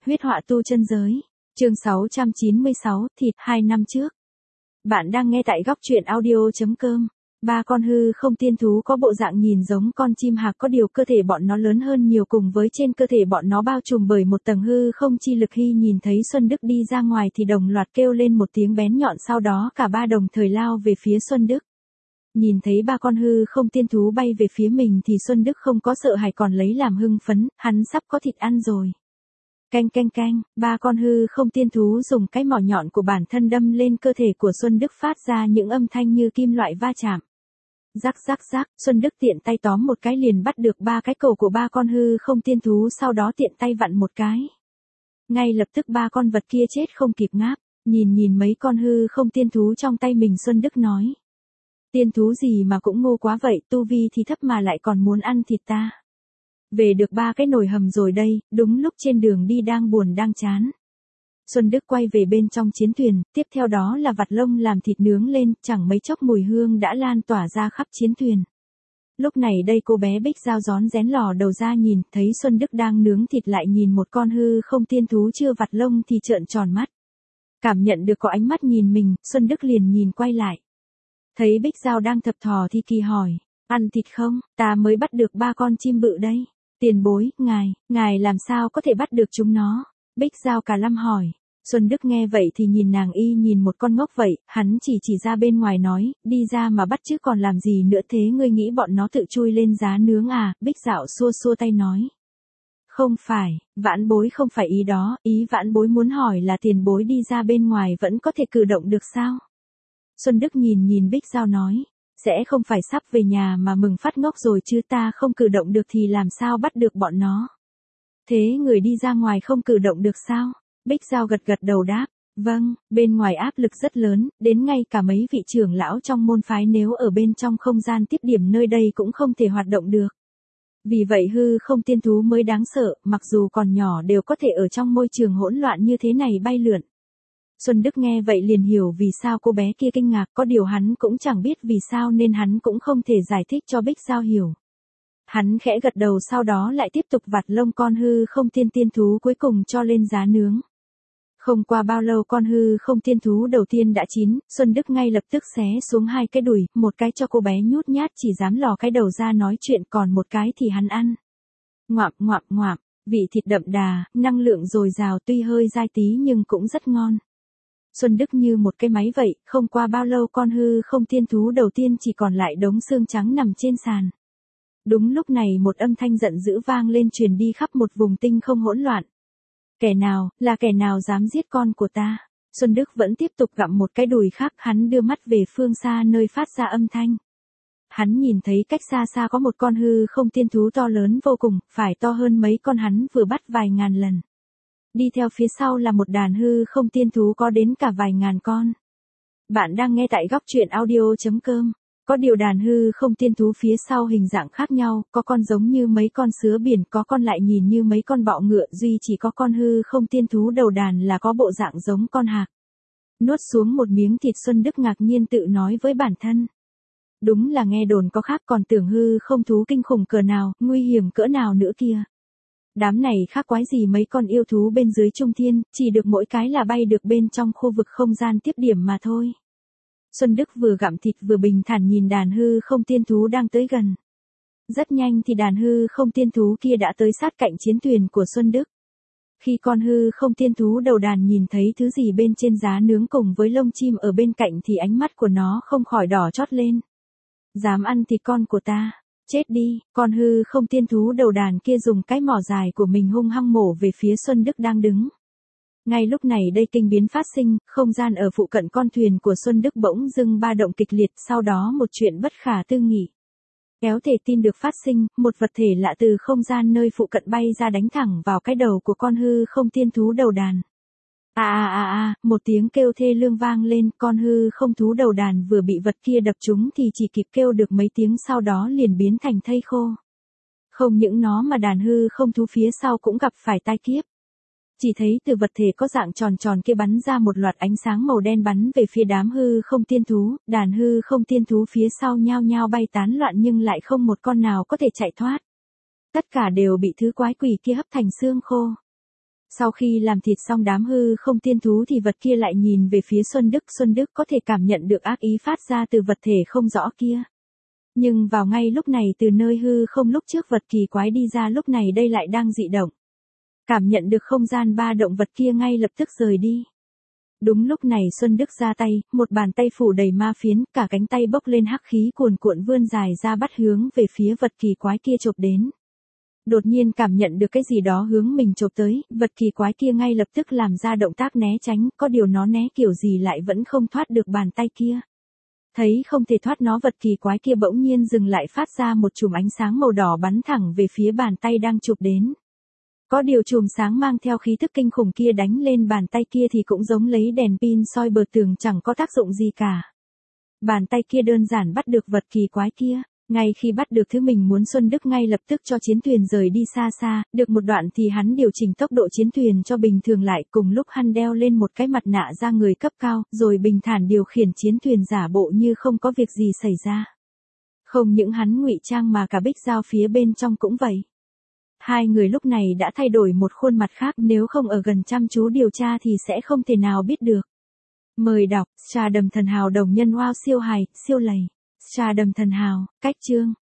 Huyết họa tu chân giới. Chương 696, thịt 2 năm trước. Bạn đang nghe tại góc truyện audio.com. Ba con hư không tiên thú có bộ dạng nhìn giống con chim hạc, có điều cơ thể bọn nó lớn hơn nhiều, cùng với trên cơ thể bọn nó bao trùm bởi một tầng hư không chi lực. Khi nhìn thấy Xuân Đức đi ra ngoài thì đồng loạt kêu lên một tiếng bén nhọn, sau đó cả ba đồng thời lao về phía Xuân Đức. Nhìn thấy ba con hư không tiên thú bay về phía mình thì Xuân Đức không có sợ hãi, còn lấy làm hưng phấn, hắn sắp có thịt ăn rồi. Canh canh canh, ba con hư không tiên thú dùng cái mỏ nhọn của bản thân đâm lên cơ thể của Xuân Đức, phát ra những âm thanh như kim loại va chạm. Rắc rắc rắc, Xuân Đức tiện tay tóm một cái liền bắt được ba cái cổ của ba con hư không tiên thú, sau đó tiện tay vặn một cái. Ngay lập tức ba con vật kia chết không kịp ngáp, nhìn mấy con hư không tiên thú trong tay mình, Xuân Đức nói. Tiên thú gì mà cũng ngô quá vậy, tu vi thì thấp mà lại còn muốn ăn thịt ta. Về được ba cái nồi hầm rồi đây, đúng lúc trên đường đi đang buồn đang chán. Xuân Đức quay về bên trong chiến thuyền, tiếp theo đó là vặt lông làm thịt nướng lên, chẳng mấy chốc mùi hương đã lan tỏa ra khắp chiến thuyền. Lúc này đây cô bé Bích Giao rón rén lò đầu ra nhìn, thấy Xuân Đức đang nướng thịt lại nhìn một con hư không tiên thú chưa vặt lông thì trợn tròn mắt. Cảm nhận được có ánh mắt nhìn mình, Xuân Đức liền nhìn quay lại. Thấy Bích Giao đang thập thò thì kỳ hỏi, ăn thịt không, ta mới bắt được ba con chim bự đây. Tiền bối, ngài làm sao có thể bắt được chúng nó? Bích Giao cả lâm hỏi. Xuân Đức nghe vậy thì nhìn nàng y nhìn một con ngốc vậy, hắn chỉ ra bên ngoài nói, đi ra mà bắt chứ còn làm gì nữa thế, ngươi nghĩ bọn nó tự chui lên giá nướng à? Bích Giao xua tay nói. Không phải, vãn bối không phải ý đó, ý vãn bối muốn hỏi là tiền bối đi ra bên ngoài vẫn có thể cử động được sao? Xuân Đức nhìn Bích Giao nói, sẽ không phải sắp về nhà mà mừng phát ngốc rồi chứ, ta không cử động được thì làm sao bắt được bọn nó? Thế người đi ra ngoài không cử động được sao? Bích Giao gật đầu đáp, vâng, bên ngoài áp lực rất lớn, đến ngay cả mấy vị trưởng lão trong môn phái nếu ở bên trong không gian tiếp điểm nơi đây cũng không thể hoạt động được. Vì vậy hư không tiên thú mới đáng sợ, mặc dù còn nhỏ đều có thể ở trong môi trường hỗn loạn như thế này bay lượn. Xuân Đức nghe vậy liền hiểu vì sao cô bé kia kinh ngạc, có điều hắn cũng chẳng biết vì sao nên hắn cũng không thể giải thích cho Bích Giao hiểu. Hắn khẽ gật đầu, sau đó lại tiếp tục vặt lông con hư không tiên thú cuối cùng cho lên giá nướng. Không qua bao lâu con hư không tiên thú đầu tiên đã chín, Xuân Đức ngay lập tức xé xuống hai cái đùi, một cái cho cô bé nhút nhát chỉ dám lò cái đầu ra nói chuyện, còn một cái thì hắn ăn. Ngoạm, vị thịt đậm đà, năng lượng dồi dào, tuy hơi dai tí nhưng cũng rất ngon. Xuân Đức như một cái máy vậy, không qua bao lâu con hư không tiên thú đầu tiên chỉ còn lại đống xương trắng nằm trên sàn. Đúng lúc này một âm thanh giận dữ vang lên, truyền đi khắp một vùng tinh không hỗn loạn. Kẻ nào dám giết con của ta? Xuân Đức vẫn tiếp tục gặm một cái đùi khác, hắn đưa mắt về phương xa nơi phát ra âm thanh. Hắn nhìn thấy cách xa có một con hư không tiên thú to lớn vô cùng, phải to hơn mấy con hắn vừa bắt vài ngàn lần. Đi theo phía sau là một đàn hư không tiên thú có đến cả vài ngàn con. Bạn đang nghe tại góc truyện audio.com. Có điều đàn hư không tiên thú phía sau hình dạng khác nhau, có con giống như mấy con sứa biển, có con lại nhìn như mấy con bọ ngựa, duy chỉ có con hư không tiên thú đầu đàn là có bộ dạng giống con hạc. Nuốt xuống một miếng thịt, Xuân Đức ngạc nhiên tự nói với bản thân. Đúng là nghe đồn có khác, còn tưởng hư không thú kinh khủng cỡ nào, nguy hiểm cỡ nào nữa kia. Đám này khác quái gì mấy con yêu thú bên dưới trung thiên, chỉ được mỗi cái là bay được bên trong khu vực không gian tiếp điểm mà thôi. Xuân Đức vừa gặm thịt vừa bình thản nhìn đàn hư không tiên thú đang tới gần. Rất nhanh thì đàn hư không tiên thú kia đã tới sát cạnh chiến thuyền của Xuân Đức. Khi con hư không tiên thú đầu đàn nhìn thấy thứ gì bên trên giá nướng cùng với lông chim ở bên cạnh thì ánh mắt của nó không khỏi đỏ chót lên. Dám ăn thịt con của ta, chết đi! Con hư không tiên thú đầu đàn kia dùng cái mỏ dài của mình hung hăng mổ về phía Xuân Đức đang đứng. Ngay lúc này đây kinh biến phát sinh, không gian ở phụ cận con thuyền của Xuân Đức bỗng dưng ba động kịch liệt, sau đó một chuyện bất khả tư nghị. Kéo thể tin được phát sinh, một vật thể lạ từ không gian nơi phụ cận bay ra đánh thẳng vào cái đầu của con hư không tiên thú đầu đàn. Một tiếng kêu thê lương vang lên, con hư không thú đầu đàn vừa bị vật kia đập trúng thì chỉ kịp kêu được mấy tiếng sau đó liền biến thành thây khô. Không những nó mà đàn hư không thú phía sau cũng gặp phải tai kiếp. Chỉ thấy từ vật thể có dạng tròn kia bắn ra một loạt ánh sáng màu đen bắn về phía đám hư không tiên thú, đàn hư không tiên thú phía sau nhao nhao bay tán loạn nhưng lại không một con nào có thể chạy thoát. Tất cả đều bị thứ quái quỷ kia hấp thành xương khô. Sau khi làm thịt xong đám hư không tiên thú thì vật kia lại nhìn về phía Xuân Đức có thể cảm nhận được ác ý phát ra từ vật thể không rõ kia. Nhưng vào ngay lúc này từ nơi hư không lúc trước vật kỳ quái đi ra lúc này đây lại đang dị động. Cảm nhận được không gian ba động vật kia ngay lập tức rời đi. Đúng lúc này Xuân Đức ra tay, một bàn tay phủ đầy ma phiến, cả cánh tay bốc lên hắc khí cuồn cuộn vươn dài ra bắt hướng về phía vật kỳ quái kia chộp đến. Đột nhiên cảm nhận được cái gì đó hướng mình chộp tới, vật kỳ quái kia ngay lập tức làm ra động tác né tránh, có điều nó né kiểu gì lại vẫn không thoát được bàn tay kia. Thấy không thể thoát nó vật kỳ quái kia bỗng nhiên dừng lại phát ra một chùm ánh sáng màu đỏ bắn thẳng về phía bàn tay đang chụp đến. Có điều chùm sáng mang theo khí thức kinh khủng kia đánh lên bàn tay kia thì cũng giống lấy đèn pin soi bờ tường chẳng có tác dụng gì cả. Bàn tay kia đơn giản bắt được vật kỳ quái kia. Ngay khi bắt được thứ mình muốn Xuân Đức ngay lập tức cho chiến thuyền rời đi xa xa, được một đoạn thì hắn điều chỉnh tốc độ chiến thuyền cho bình thường lại cùng lúc hắn đeo lên một cái mặt nạ da người cấp cao, rồi bình thản điều khiển chiến thuyền giả bộ như không có việc gì xảy ra. Không những hắn ngụy trang mà cả Bích Giao phía bên trong cũng vậy. Hai người lúc này đã thay đổi một khuôn mặt khác nếu không ở gần chăm chú điều tra thì sẽ không thể nào biết được. Mời đọc, Trà Đầm Thần Hào đồng nhân wow siêu hài, siêu lầy. Trà Đầm Thần Hào, cách chương.